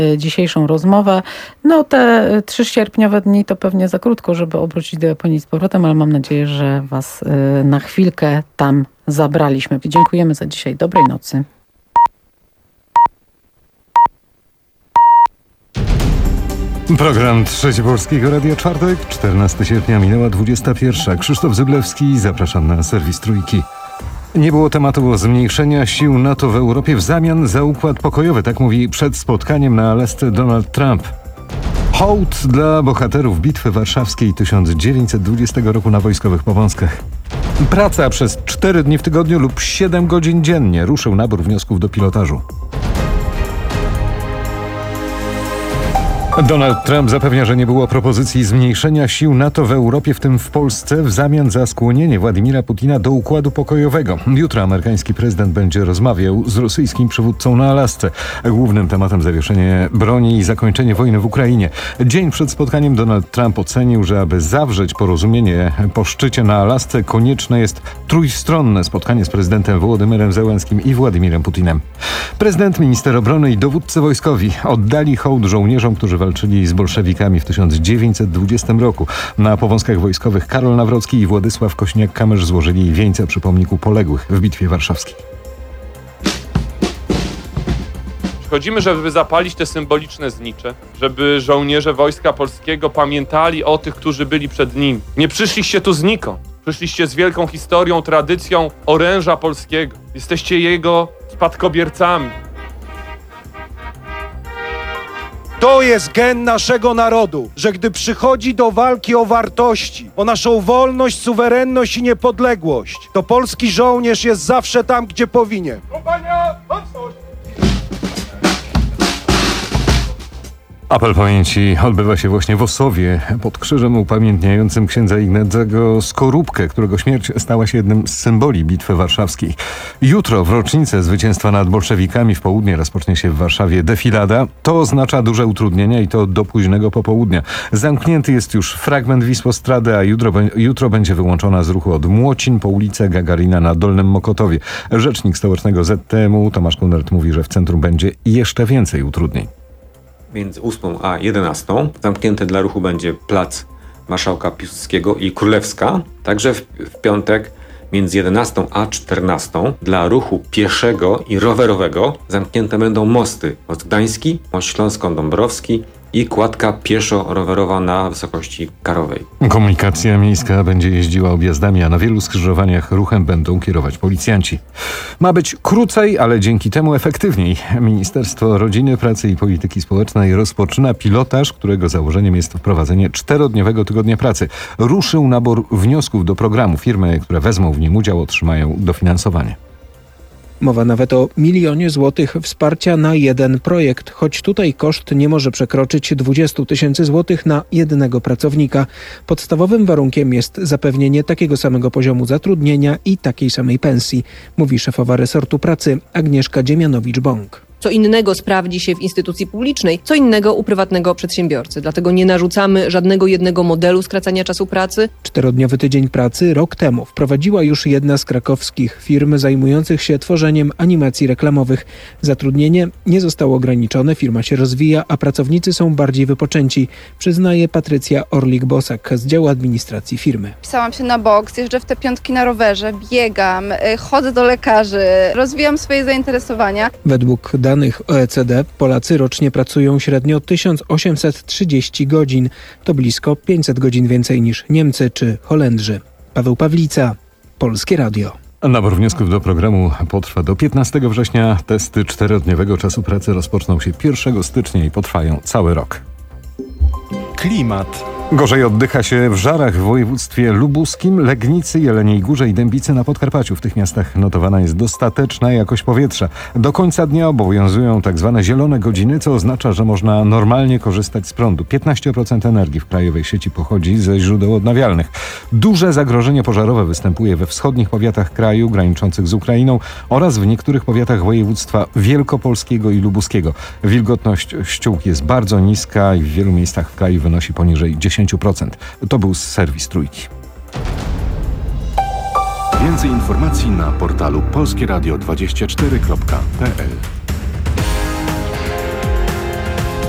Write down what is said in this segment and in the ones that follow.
dzisiejszą rozmowę. No te 3 sierpniowe dni to pewnie za krótko, żeby obrócić do Japonii z powrotem, ale mam nadzieję, że Was na chwilkę tam zabraliśmy. Dziękujemy za dzisiaj. Dobrej nocy. Program Trzeci Polskiego Radia, czwartek, 14 sierpnia, minęła 21. Krzysztof Zyblewski, zapraszam na serwis Trójki. Nie było tematu zmniejszenia sił NATO w Europie w zamian za układ pokojowy, tak mówi przed spotkaniem na Alasce Donald Trump. Hołd dla bohaterów Bitwy Warszawskiej 1920 roku na wojskowych Powązkach. Praca przez 4 dni w tygodniu lub 7 godzin dziennie. Ruszył nabór wniosków do pilotażu. Donald Trump zapewnia, że nie było propozycji zmniejszenia sił NATO w Europie, w tym w Polsce, w zamian za skłonienie Władimira Putina do układu pokojowego. Jutro amerykański prezydent będzie rozmawiał z rosyjskim przywódcą na Alasce. Głównym tematem zawieszenie broni i zakończenie wojny w Ukrainie. Dzień przed spotkaniem Donald Trump ocenił, że aby zawrzeć porozumienie po szczycie na Alasce, konieczne jest trójstronne spotkanie z prezydentem Wołodymyrem Zełenskim i Władimirem Putinem. Prezydent, minister obrony i dowódcy wojskowi oddali hołd żołnierzom, którzy walczyli z bolszewikami w 1920 roku. Na Powązkach wojskowych Karol Nawrocki i Władysław Kośniak-Kamysz złożyli wieńce przy pomniku poległych w Bitwie Warszawskiej. Przychodzimy, żeby zapalić te symboliczne znicze, żeby żołnierze Wojska Polskiego pamiętali o tych, którzy byli przed nimi. Nie przyszliście tu znikąd. Przyszliście z wielką historią, tradycją oręża polskiego. Jesteście jego spadkobiercami. To jest gen naszego narodu, że gdy przychodzi do walki o wartości, o naszą wolność, suwerenność i niepodległość, to polski żołnierz jest zawsze tam, gdzie powinien. Apel pamięci odbywa się właśnie w Ossowie, pod krzyżem upamiętniającym księdza Ignacego Skorupkę, którego śmierć stała się jednym z symboli Bitwy Warszawskiej. Jutro, w rocznicę zwycięstwa nad bolszewikami, w południe rozpocznie się w Warszawie defilada. To oznacza duże utrudnienia i to do późnego popołudnia. Zamknięty jest już fragment Wisłostrady, a jutro będzie wyłączona z ruchu od Młocin po ulicę Gagarina na Dolnym Mokotowie. Rzecznik stołecznego ZTM-u Tomasz Kunert mówi, że w centrum będzie jeszcze więcej utrudnień. Między 8 a 11 zamknięty dla ruchu będzie plac Marszałka Piłsudskiego i Królewska. Także w piątek między 11 a 14 dla ruchu pieszego i rowerowego zamknięte będą mosty. Most Gdański, Most Śląsko-Dąbrowski i kładka pieszo-rowerowa na wysokości Karowej. Komunikacja miejska będzie jeździła objazdami, a na wielu skrzyżowaniach ruchem będą kierować policjanci. Ma być krócej, ale dzięki temu efektywniej. Ministerstwo Rodziny, Pracy i Polityki Społecznej rozpoczyna pilotaż, którego założeniem jest wprowadzenie 4-dniowego tygodnia pracy. Ruszył nabór wniosków do programu. Firmy, które wezmą w nim udział, otrzymają dofinansowanie. Mowa nawet o 1 000 000 złotych wsparcia na jeden projekt, choć tutaj koszt nie może przekroczyć 20 000 złotych na jednego pracownika. Podstawowym warunkiem jest zapewnienie takiego samego poziomu zatrudnienia i takiej samej pensji, mówi szefowa resortu pracy Agnieszka Dziemianowicz-Bąk. Co innego sprawdzi się w instytucji publicznej, co innego u prywatnego przedsiębiorcy. Dlatego nie narzucamy żadnego jednego modelu skracania czasu pracy. 4-dniowy tydzień pracy rok temu wprowadziła już jedna z krakowskich firm zajmujących się tworzeniem animacji reklamowych. Zatrudnienie nie zostało ograniczone, firma się rozwija, a pracownicy są bardziej wypoczęci, przyznaje Patrycja Orlik-Bosak z działu administracji firmy. Pisałam się na boks, jeżdżę w te piątki na rowerze, biegam, chodzę do lekarzy, rozwijam swoje zainteresowania. Według danych OECD Polacy rocznie pracują średnio 1830 godzin. To blisko 500 godzin więcej niż Niemcy czy Holendrzy. Paweł Pawlica, Polskie Radio. Nabór wniosków do programu potrwa do 15 września. Testy 4-dniowego czasu pracy rozpoczną się 1 stycznia i potrwają cały rok. Klimat. Gorzej oddycha się w Żarach w województwie lubuskim, Legnicy, Jeleniej Górze i Dębicy na Podkarpaciu. W tych miastach notowana jest dostateczna jakość powietrza. Do końca dnia obowiązują tak zwane zielone godziny, co oznacza, że można normalnie korzystać z prądu. 15% energii w krajowej sieci pochodzi ze źródeł odnawialnych. Duże zagrożenie pożarowe występuje we wschodnich powiatach kraju graniczących z Ukrainą oraz w niektórych powiatach województwa wielkopolskiego i lubuskiego. Wilgotność ściółki jest bardzo niska i w wielu miejscach w kraju wynosi poniżej 10%. To był serwis Trójki. Więcej informacji na portalu polskieradio24.pl.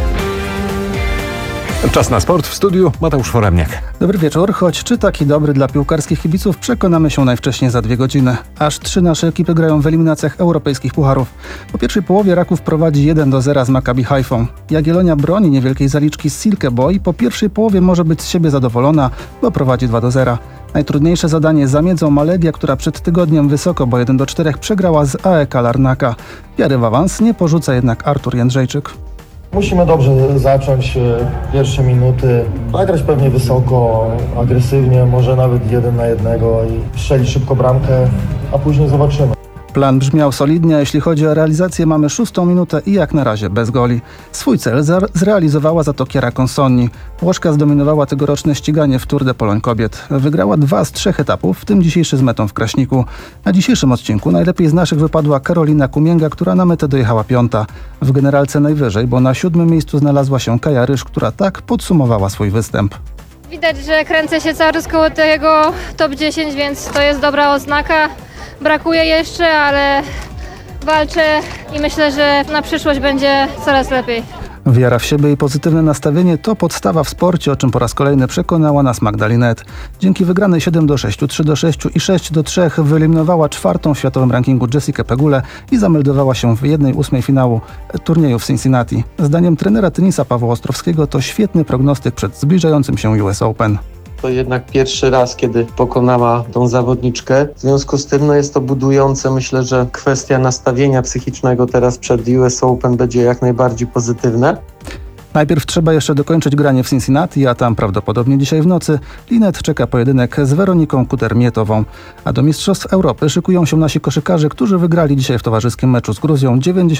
Czas na sport. W studiu Mateusz Foremniak. Dobry wieczór. Choć czy taki dobry dla piłkarskich kibiców, przekonamy się najwcześniej za 2 godziny. Aż 3 nasze ekipy grają w eliminacjach europejskich pucharów. Po pierwszej połowie Raków prowadzi 1-0 z Maccabi Haifą. Jagiellonia broni niewielkiej zaliczki z Silke Boy. Po pierwszej połowie może być z siebie zadowolona, bo prowadzi 2-0. Najtrudniejsze zadanie zamiedzą ma Legia, która przed tygodniem wysoko, bo 1-4 przegrała z AEK Larnaka. Wiary w awans nie porzuca jednak Artur Jędrzejczyk. Musimy dobrze zacząć pierwsze minuty, zagrać pewnie wysoko, agresywnie, może nawet 1-1 i strzelić szybko bramkę, a później zobaczymy. Plan brzmiał solidnie, a jeśli chodzi o realizację, mamy 6. minutę i jak na razie bez goli. Swój cel zrealizowała za to Chiara Consonni. Włoszka zdominowała tegoroczne ściganie w Tour de Pologne kobiet. Wygrała 2 z 3 etapów, w tym dzisiejszy z metą w Kraśniku. Na dzisiejszym odcinku najlepiej z naszych wypadła Karolina Kumięga, która na metę dojechała 5. W generalce najwyżej, bo na 7. miejscu znalazła się Kaja Ryż, która tak podsumowała swój występ. Widać, że kręcę się cały czas koło tego top 10, więc to jest dobra oznaka. Brakuje jeszcze, ale walczę i myślę, że na przyszłość będzie coraz lepiej. Wiara w siebie i pozytywne nastawienie to podstawa w sporcie, o czym po raz kolejny przekonała nas Magdalinet. Dzięki wygranej 7-6, 3-6 i 6-3 wyeliminowała 4. w światowym rankingu Jessikę Pegulę i zameldowała się w 1/8 finału turnieju w Cincinnati. Zdaniem trenera tenisa Pawła Ostrowskiego to świetny prognostyk przed zbliżającym się US Open. To jednak pierwszy raz, kiedy pokonała tą zawodniczkę. W związku z tym jest to budujące. Myślę, że kwestia nastawienia psychicznego teraz przed US Open będzie jak najbardziej pozytywne. Najpierw trzeba jeszcze dokończyć granie w Cincinnati, a tam prawdopodobnie dzisiaj w nocy Linet czeka pojedynek z Weroniką Kudermietową. A do Mistrzostw Europy szykują się nasi koszykarze, którzy wygrali dzisiaj w towarzyskim meczu z Gruzją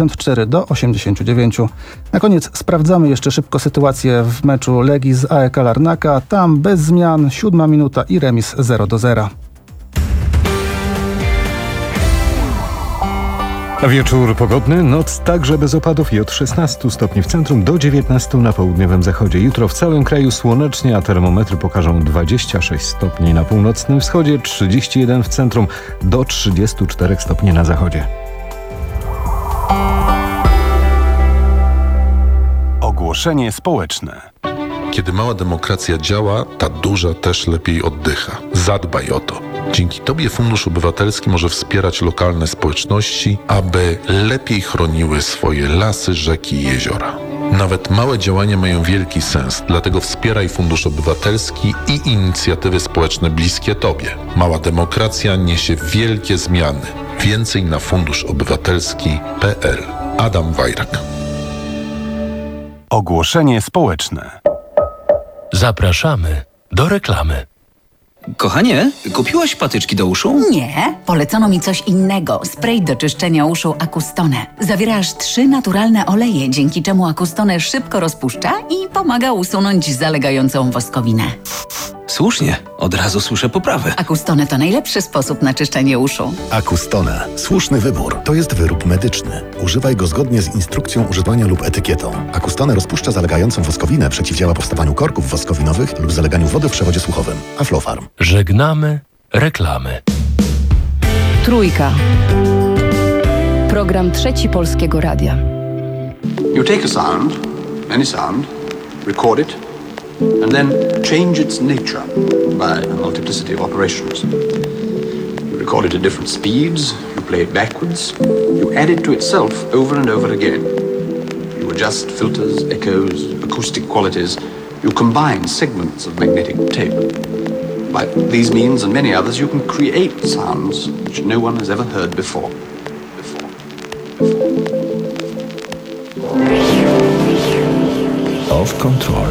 94-89. Na koniec sprawdzamy jeszcze szybko sytuację w meczu Legii z AEK Larnaka. Tam bez zmian, 7. minuta i remis 0-0. Wieczór pogodny, noc także bez opadów i od 16 stopni w centrum do 19 na południowym zachodzie. Jutro w całym kraju słonecznie, a termometry pokażą 26 stopni na północnym wschodzie, 31 w centrum do 34 stopni na zachodzie. Ogłoszenie społeczne. Kiedy mała demokracja działa, ta duża też lepiej oddycha. Zadbaj o to. Dzięki Tobie Fundusz Obywatelski może wspierać lokalne społeczności, aby lepiej chroniły swoje lasy, rzeki i jeziora. Nawet małe działania mają wielki sens, dlatego wspieraj Fundusz Obywatelski i inicjatywy społeczne bliskie Tobie. Mała demokracja niesie wielkie zmiany. Więcej na funduszobywatelski.pl. Adam Wajrak. Ogłoszenie społeczne. Zapraszamy do reklamy. Kochanie, kupiłaś patyczki do uszu? Nie, polecono mi coś innego. Spray do czyszczenia uszu Acustone. Zawiera aż 3 naturalne oleje, dzięki czemu Acustone szybko rozpuszcza i pomaga usunąć zalegającą woskowinę. Słusznie, od razu słyszę poprawę. Acustone to najlepszy sposób na czyszczenie uszu. Acustone. Słuszny wybór. To jest wyrób medyczny. Używaj go zgodnie z instrukcją używania lub etykietą. Acustone rozpuszcza zalegającą woskowinę, przeciwdziała powstawaniu korków woskowinowych lub zaleganiu wody w przewodzie słuchowym. Aflofarm. Żegnamy reklamy. Trójka. Program Trzeci Polskiego Radia. You take a sound, any sound, record it, and then change its nature by a multiplicity of operations. You record it at different speeds, you play it backwards, you add it to itself over and over again. You adjust filters, echoes, acoustic qualities, you combine segments of magnetic tape. By these means and many others, you can create sounds which no one has ever heard before. Off Control.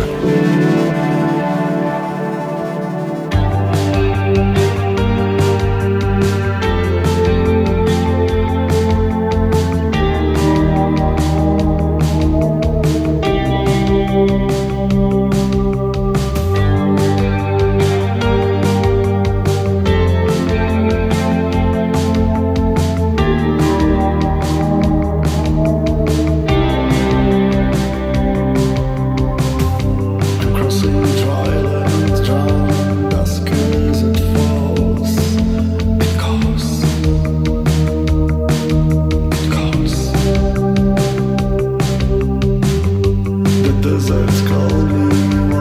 deserts call me.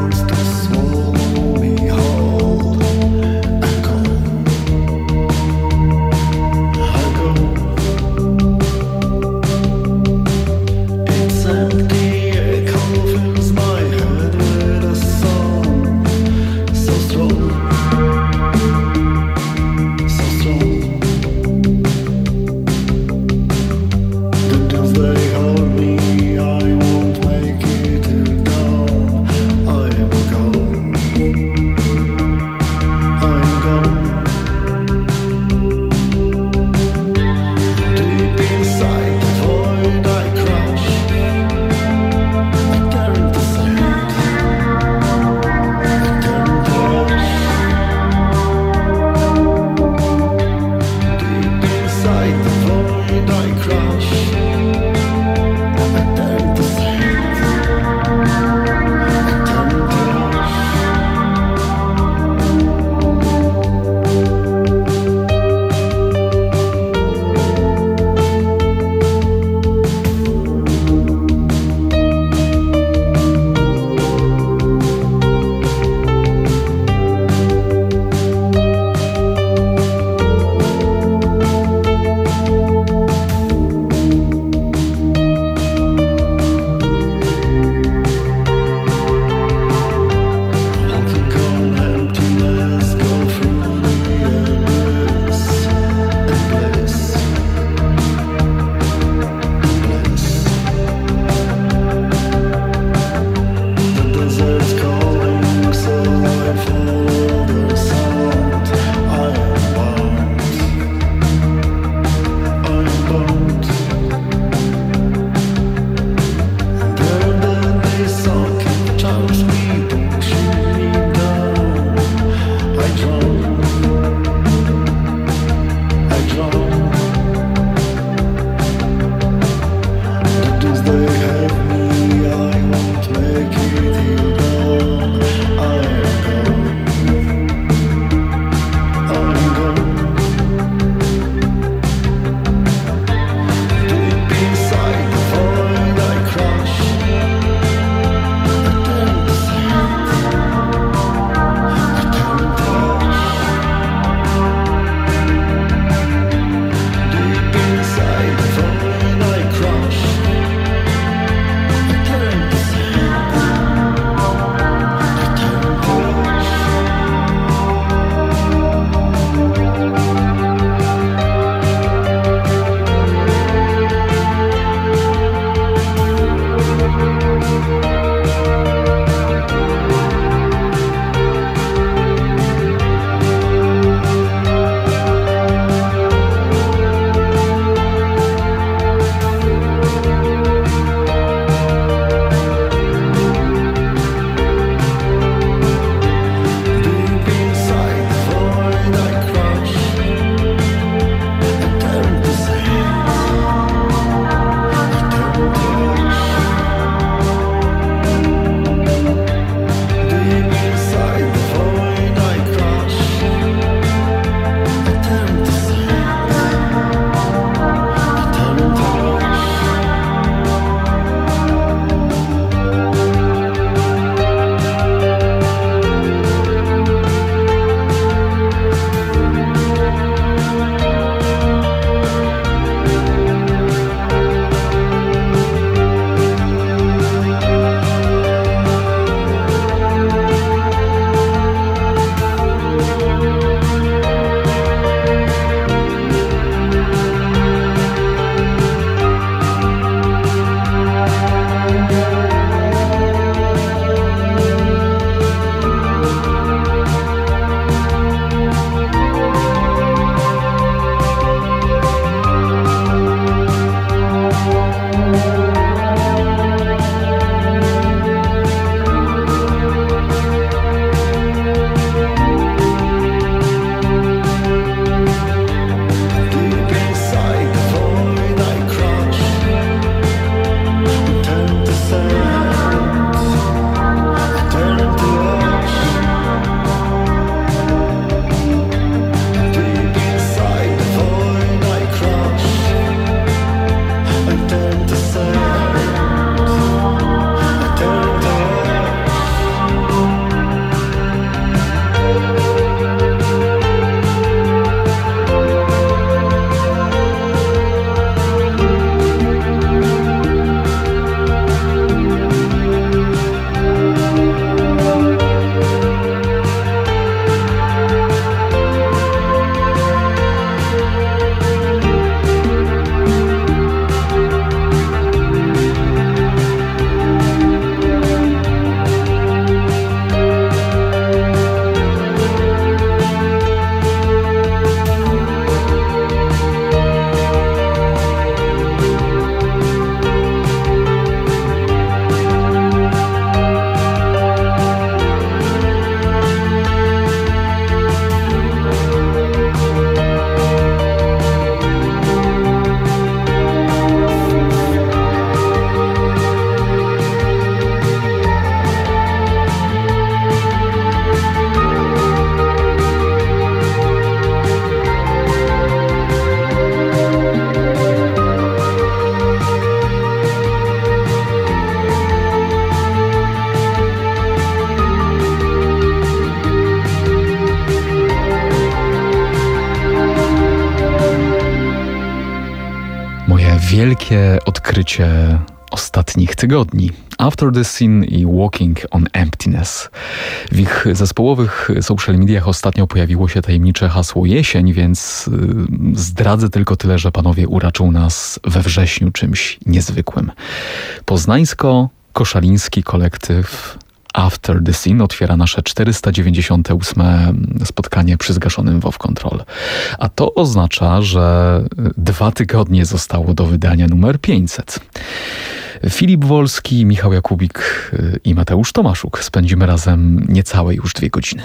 wielkie odkrycie ostatnich tygodni. After the Scene i Walking on Emptiness. W ich zespołowych social mediach ostatnio pojawiło się tajemnicze hasło jesień, więc zdradzę tylko tyle, że panowie uraczą nas we wrześniu czymś niezwykłym. Poznańsko-koszaliński kolektyw After the Scene otwiera nasze 498 spotkanie przy zgaszonym WoW Control. A to oznacza, że 2 tygodnie zostało do wydania numer 500. Filip Wolski, Michał Jakubik i Mateusz Tomaszuk spędzimy razem niecałe już 2 godziny.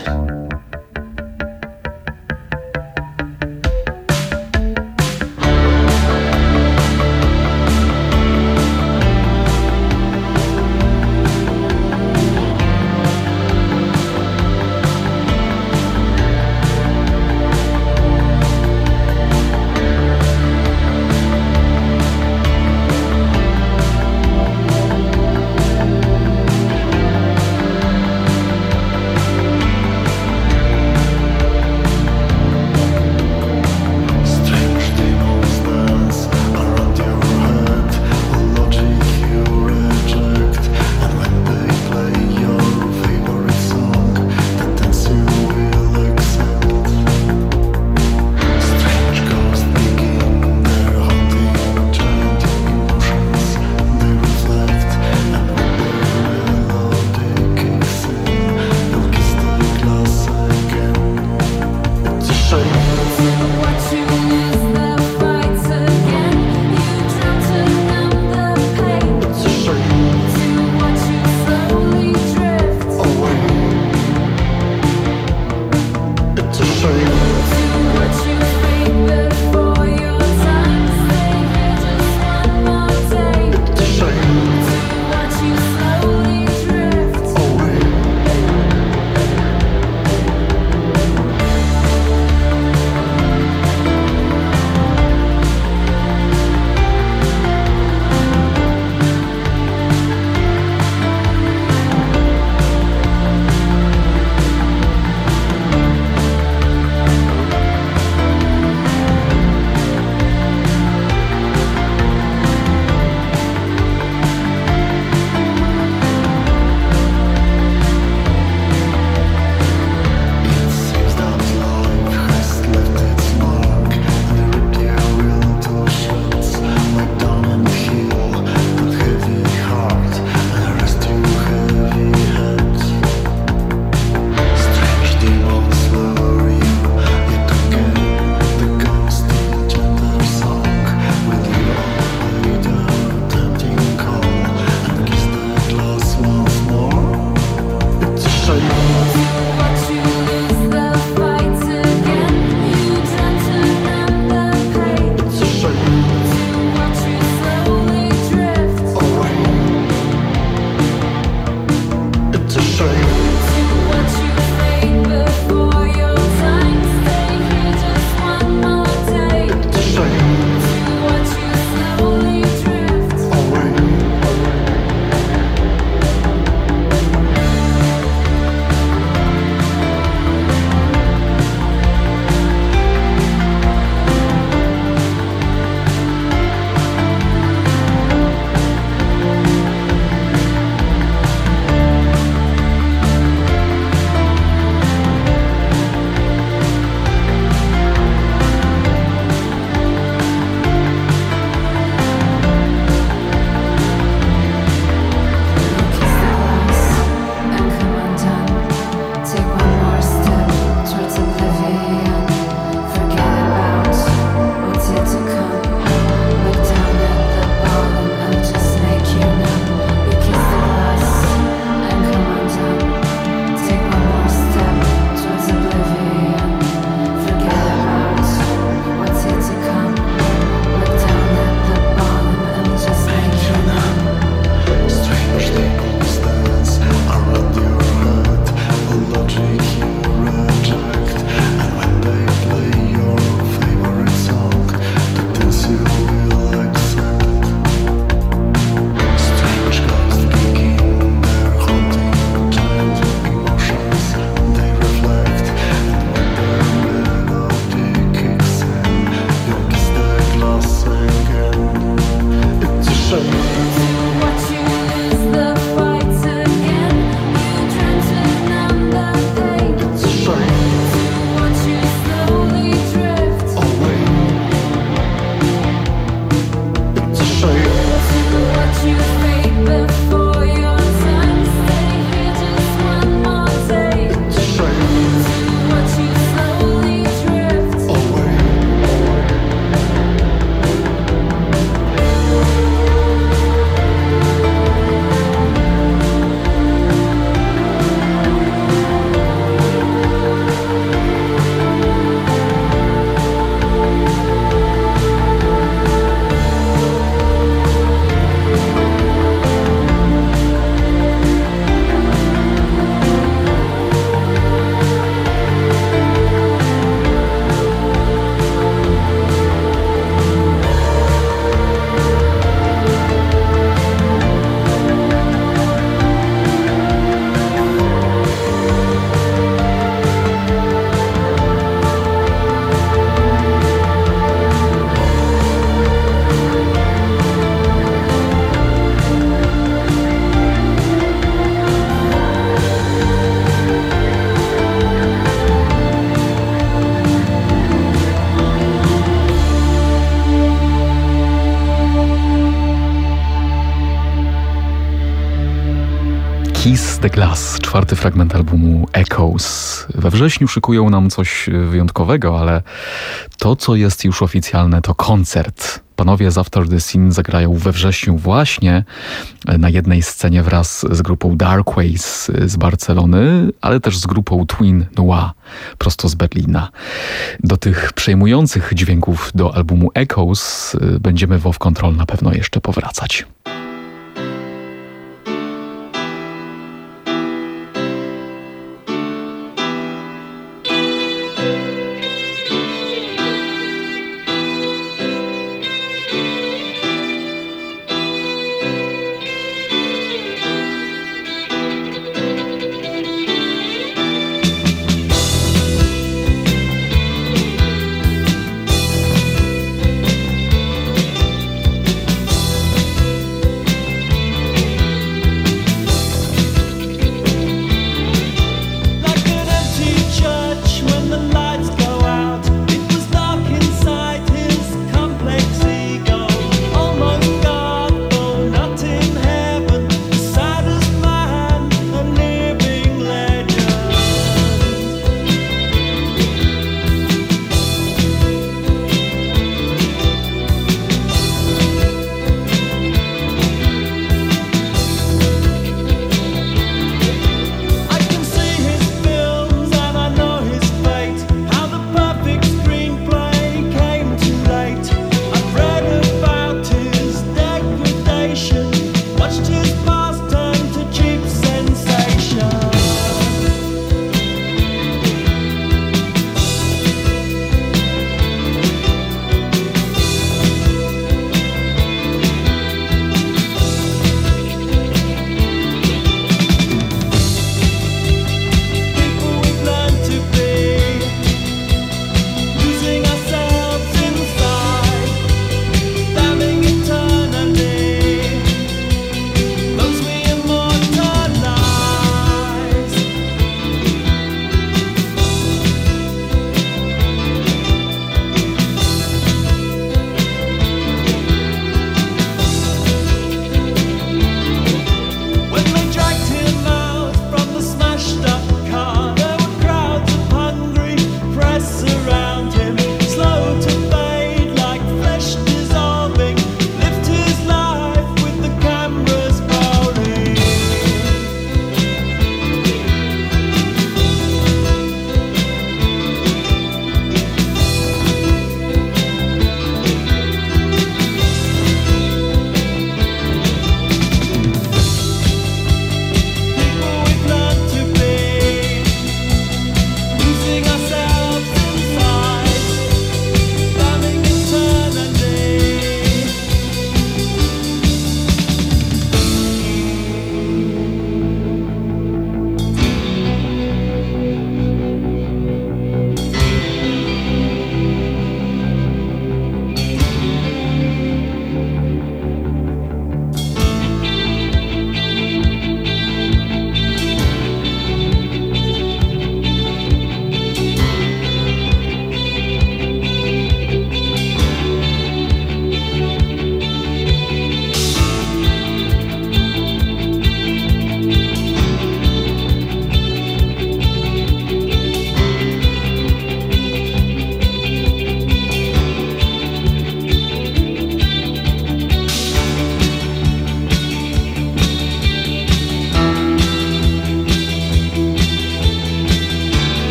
Kiss the Glass, 4. fragment albumu Echoes. We wrześniu szykują nam coś wyjątkowego, ale to, co jest już oficjalne, to koncert. Panowie z After the Scene zagrają we wrześniu właśnie na jednej scenie wraz z grupą Darkways z Barcelony, ale też z grupą Twin Noir prosto z Berlina. Do tych przejmujących dźwięków do albumu Echoes będziemy w Off Control na pewno jeszcze powracać.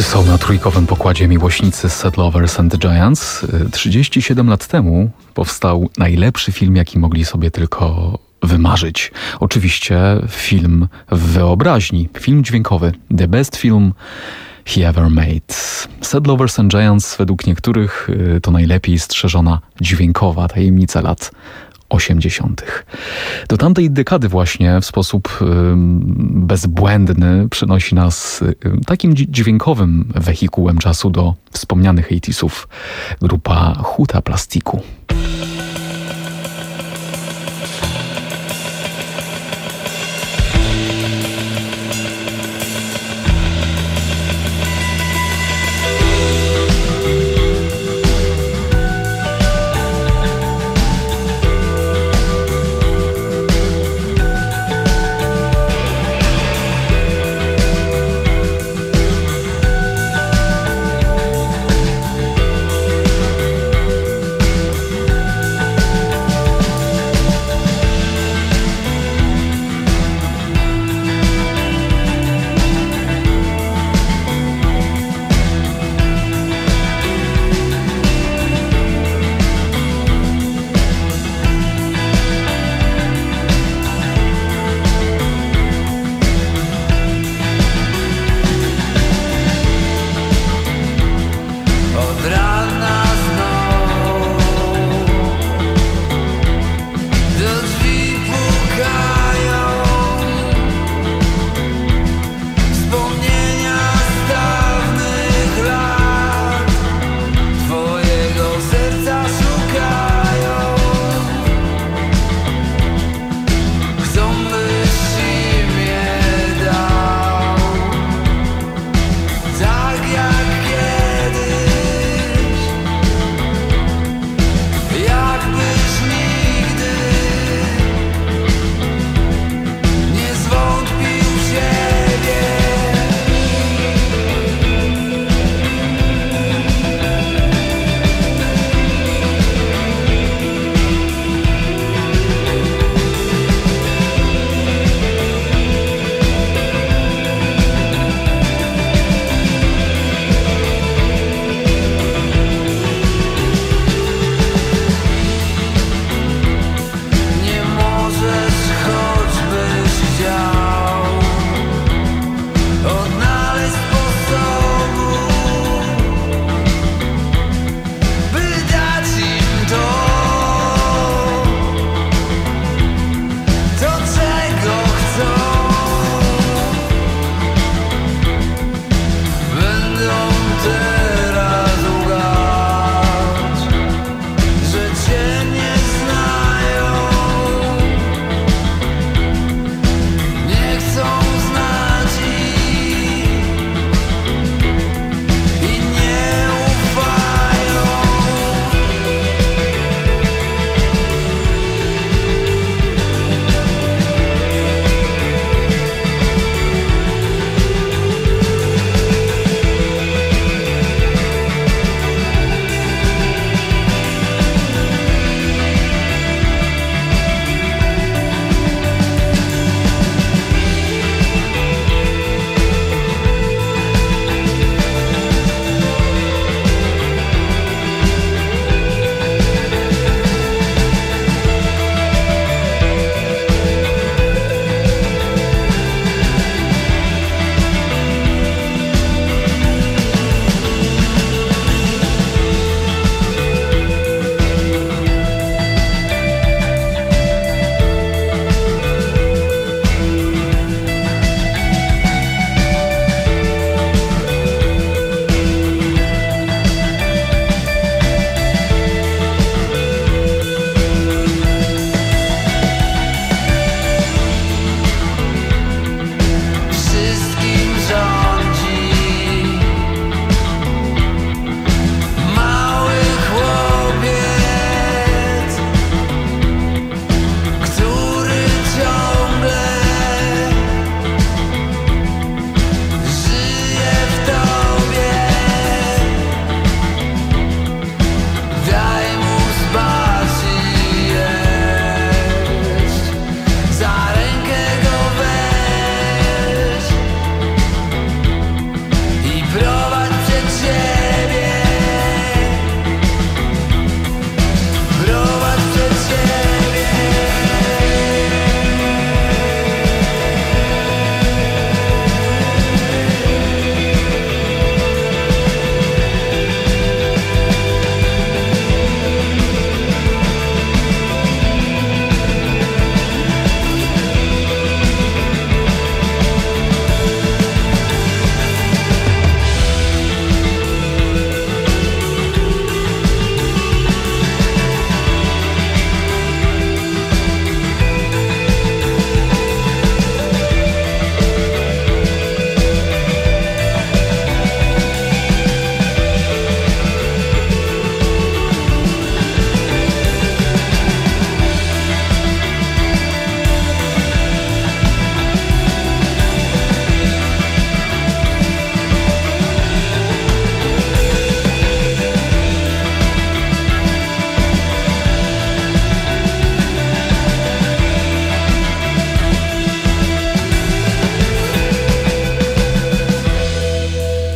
są na trójkowym pokładzie miłośnicy Set Lovers and the Giants. 37 lat temu powstał najlepszy film, jaki mogli sobie tylko wymarzyć. Oczywiście film w wyobraźni, film dźwiękowy. The best film he ever made. Set Lovers and Giants według niektórych to najlepiej strzeżona dźwiękowa tajemnica lat 80. Do tamtej dekady właśnie w sposób bezbłędny przenosi nas takim dźwiękowym wehikułem czasu do wspomnianych 80sów. Grupa Huta Plastiku.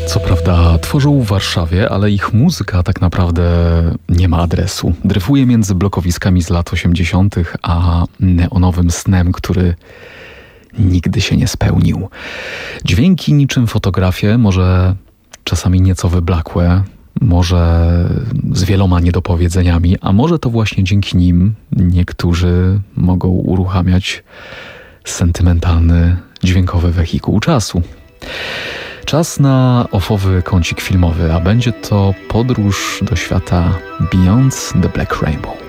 Co prawda tworzą w Warszawie, ale ich muzyka tak naprawdę nie ma adresu. Dryfuje między blokowiskami z lat 80., a neonowym snem, który nigdy się nie spełnił. Dźwięki niczym fotografie, może czasami nieco wyblakłe, może z wieloma niedopowiedzeniami, a może to właśnie dzięki nim niektórzy mogą uruchamiać sentymentalny, dźwiękowy wehikuł czasu. Czas na ofowy kącik filmowy, a będzie to podróż do świata Beyond the Black Rainbow.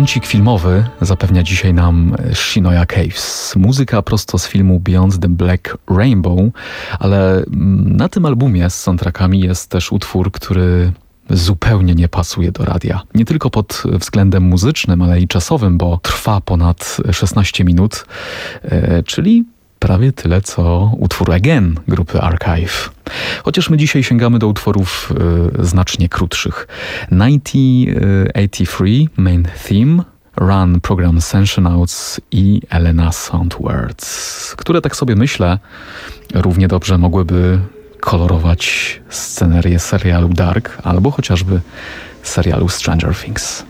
Kącik filmowy zapewnia dzisiaj nam Shinoya Caves. Muzyka prosto z filmu Beyond the Black Rainbow, ale na tym albumie z soundtrackami jest też utwór, który zupełnie nie pasuje do radia. Nie tylko pod względem muzycznym, ale i czasowym, bo trwa ponad 16 minut, czyli prawie tyle, co utwór Again grupy Archive. Chociaż my dzisiaj sięgamy do utworów znacznie krótszych. 1983 Main Theme, Run Program Sensionauts i Elena Soundwords, które tak sobie myślę równie dobrze mogłyby kolorować scenerię serialu Dark albo chociażby serialu Stranger Things.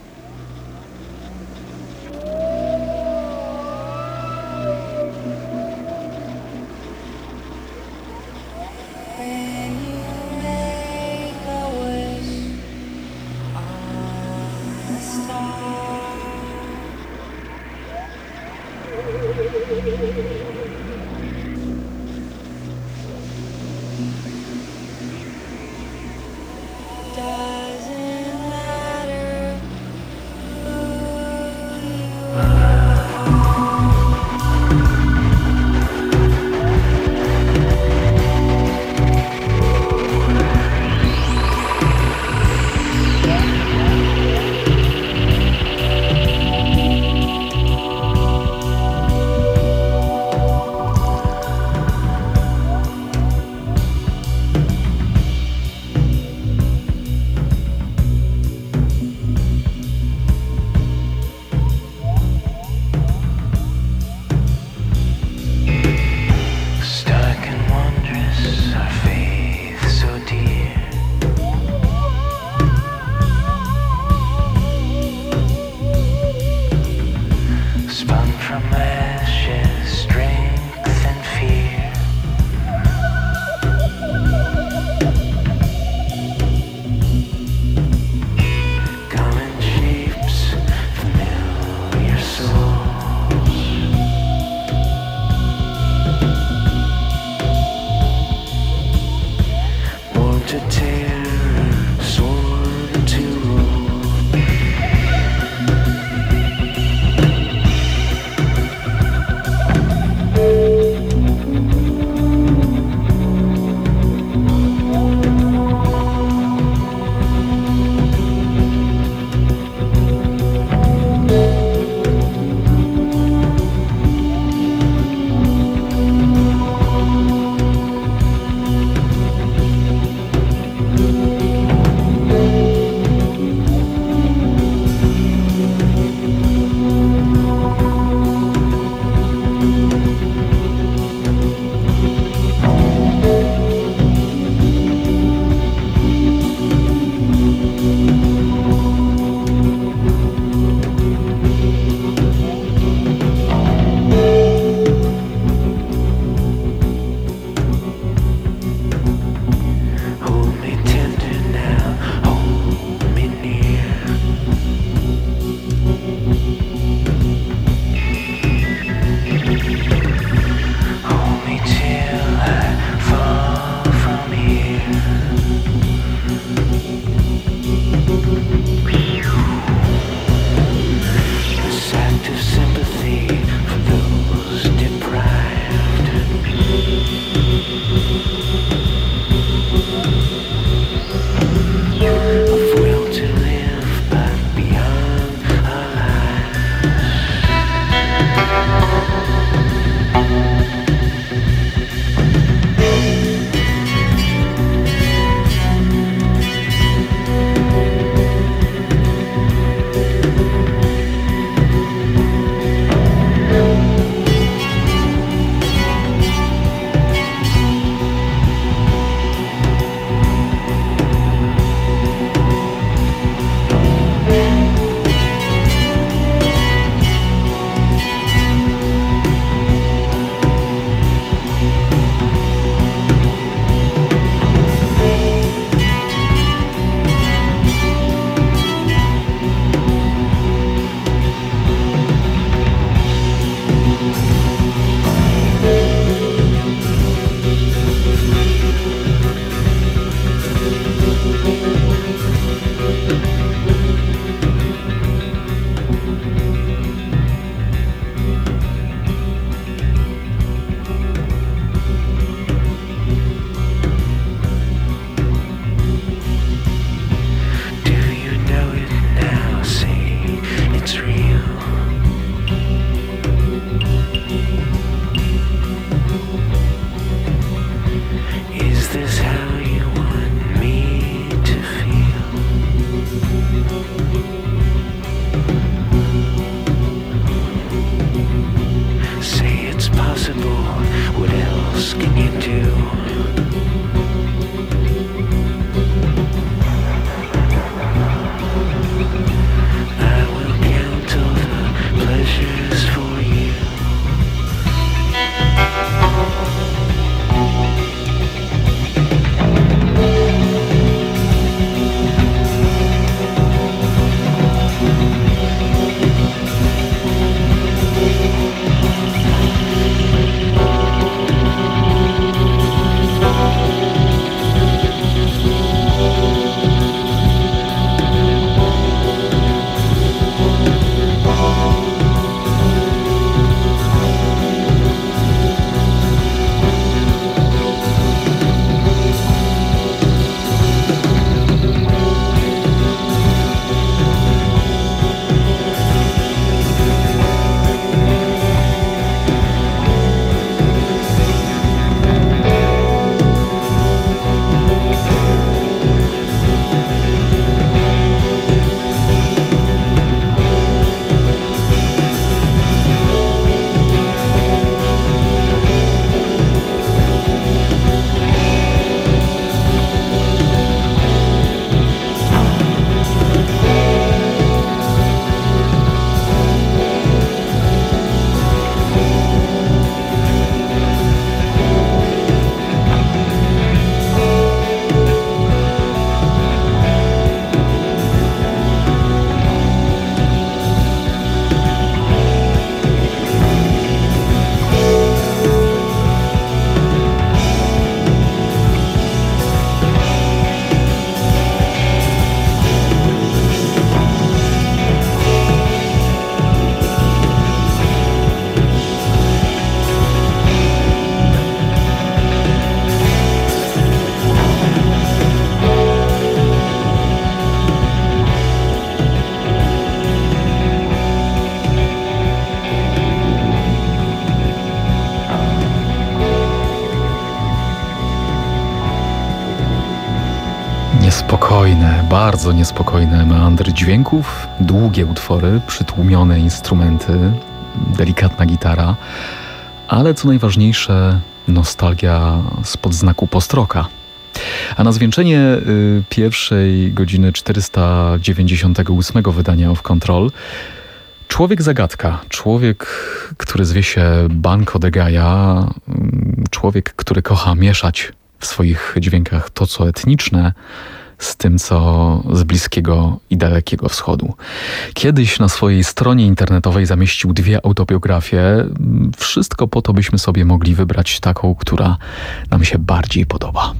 Spokojne, bardzo niespokojne meandry dźwięków, długie utwory, przytłumione instrumenty, delikatna gitara, ale co najważniejsze, nostalgia spod znaku postroka. A na zwieńczenie pierwszej godziny 498 wydania Off Control człowiek zagadka, człowiek, który zwie się Banco de Gaia, człowiek, który kocha mieszać w swoich dźwiękach to, co etniczne, z tym, co z Bliskiego i Dalekiego Wschodu. Kiedyś na swojej stronie internetowej zamieścił 2 autobiografie. Wszystko po to, byśmy sobie mogli wybrać taką, która nam się bardziej podoba.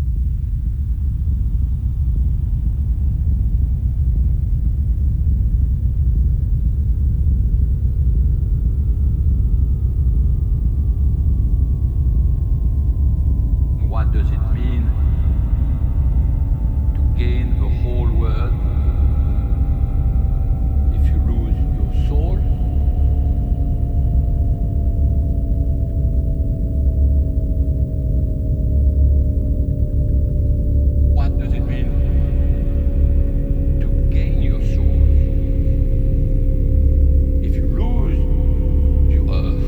What does it mean to gain the whole world if you lose your soul? What does it mean to gain your soul if you lose the earth?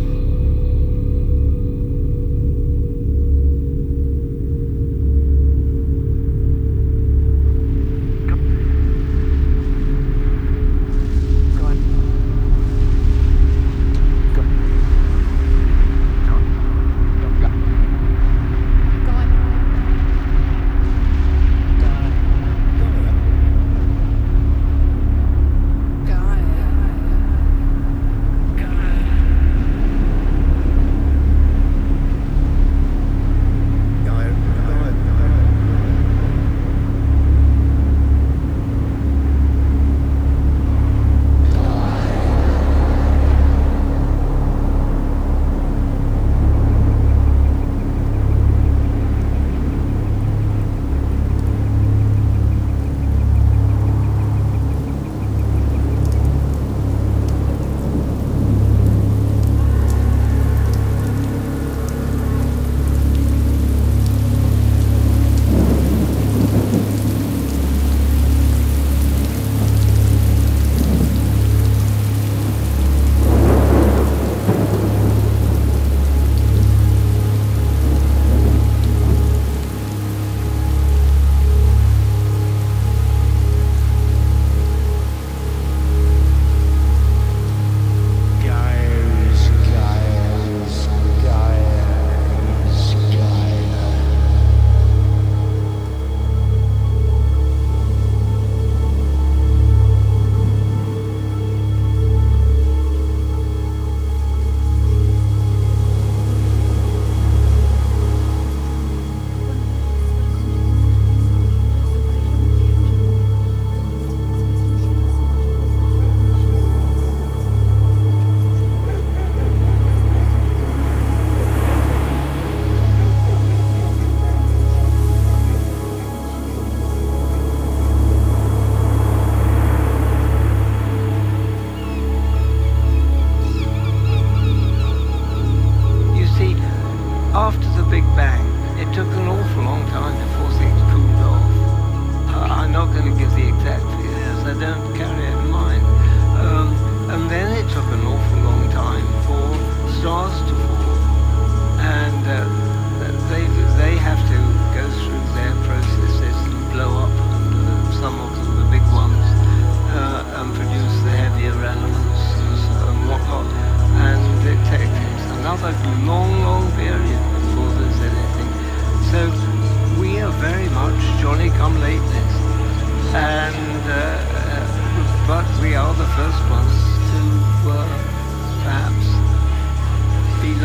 After the Big Bang, it took an awful long time before things cooled off. I'm not going to give the exact figures, I don't carry it in mind. And then it took an awful long time for stars to fall. And they have to go through their processes and blow up, and some of them, the big ones, and produce the heavier elements and whatnot. And it takes another long period before there's anything. So we are very much Johnny-come-latelys, and but we are the first ones to perhaps be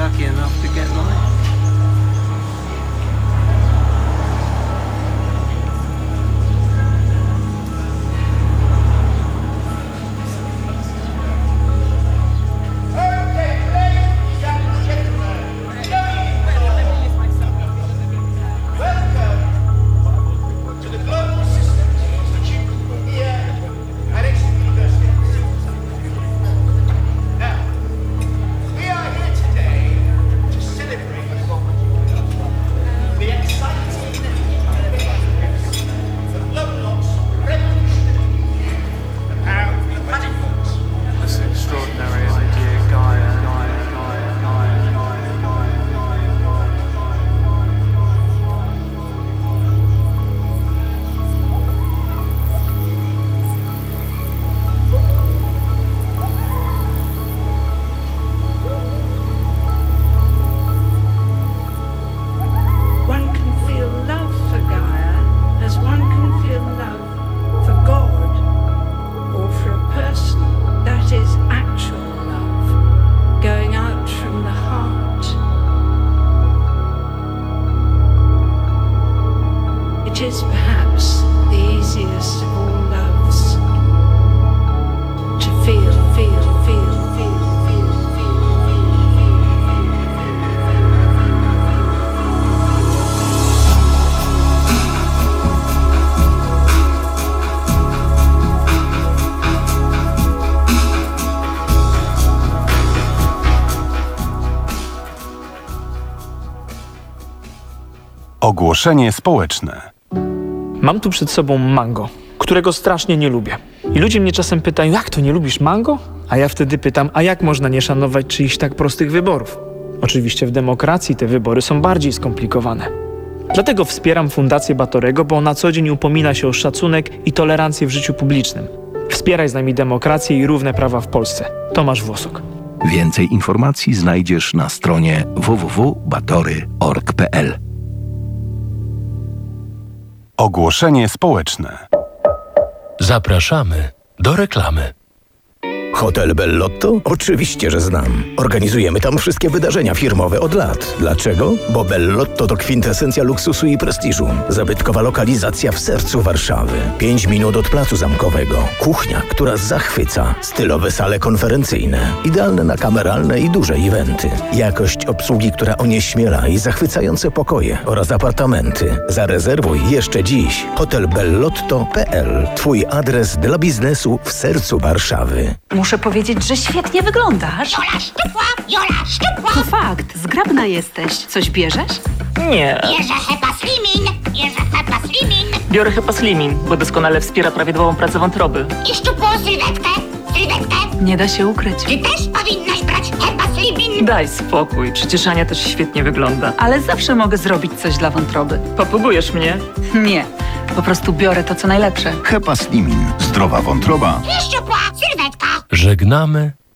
is perhaps the easiest of all loves. To feel. Ogłoszenie społeczne. Mam tu przed sobą mango, którego strasznie nie lubię. I ludzie mnie czasem pytają, jak to nie lubisz mango? A ja wtedy pytam, a jak można nie szanować czyichś tak prostych wyborów? Oczywiście w demokracji te wybory są bardziej skomplikowane. Dlatego wspieram Fundację Batorego, bo na co dzień upomina się o szacunek i tolerancję w życiu publicznym. Wspieraj z nami demokrację i równe prawa w Polsce. Tomasz Włosok. Więcej informacji znajdziesz na stronie www.batory.org.pl. Ogłoszenie społeczne. Zapraszamy do reklamy. Hotel Bellotto? Oczywiście, że znam. Organizujemy tam wszystkie wydarzenia firmowe od lat. Dlaczego? Bo Bellotto to kwintesencja luksusu i prestiżu. Zabytkowa lokalizacja w sercu Warszawy. 5 minut od Placu Zamkowego. Kuchnia, która zachwyca. Stylowe sale konferencyjne. Idealne na kameralne i duże eventy. Jakość obsługi, która onieśmiela i zachwycające pokoje oraz apartamenty. Zarezerwuj jeszcze dziś. hotelbellotto.pl. Twój adres dla biznesu w sercu Warszawy. Muszę powiedzieć, że świetnie wyglądasz. Jola szczupła! Jola szczupła! To fakt. Zgrabna jesteś. Coś bierzesz? Nie. Bierze Hepa Slimin! Bierze Hepa Slimin! Biorę Hepa Slimin, bo doskonale wspiera prawidłową pracę wątroby. I szczupłą sylwetkę! Sylwetkę! Nie da się ukryć. Ty też powinnaś brać Hepa Slimin! Daj spokój, przecież Ania też świetnie wygląda. Ale zawsze mogę zrobić coś dla wątroby. Popugujesz mnie? Nie. Po prostu biorę to, co najlepsze. Hepa Slimin. Zdrowa wątroba. I szczupła sylwetka! Żegnamy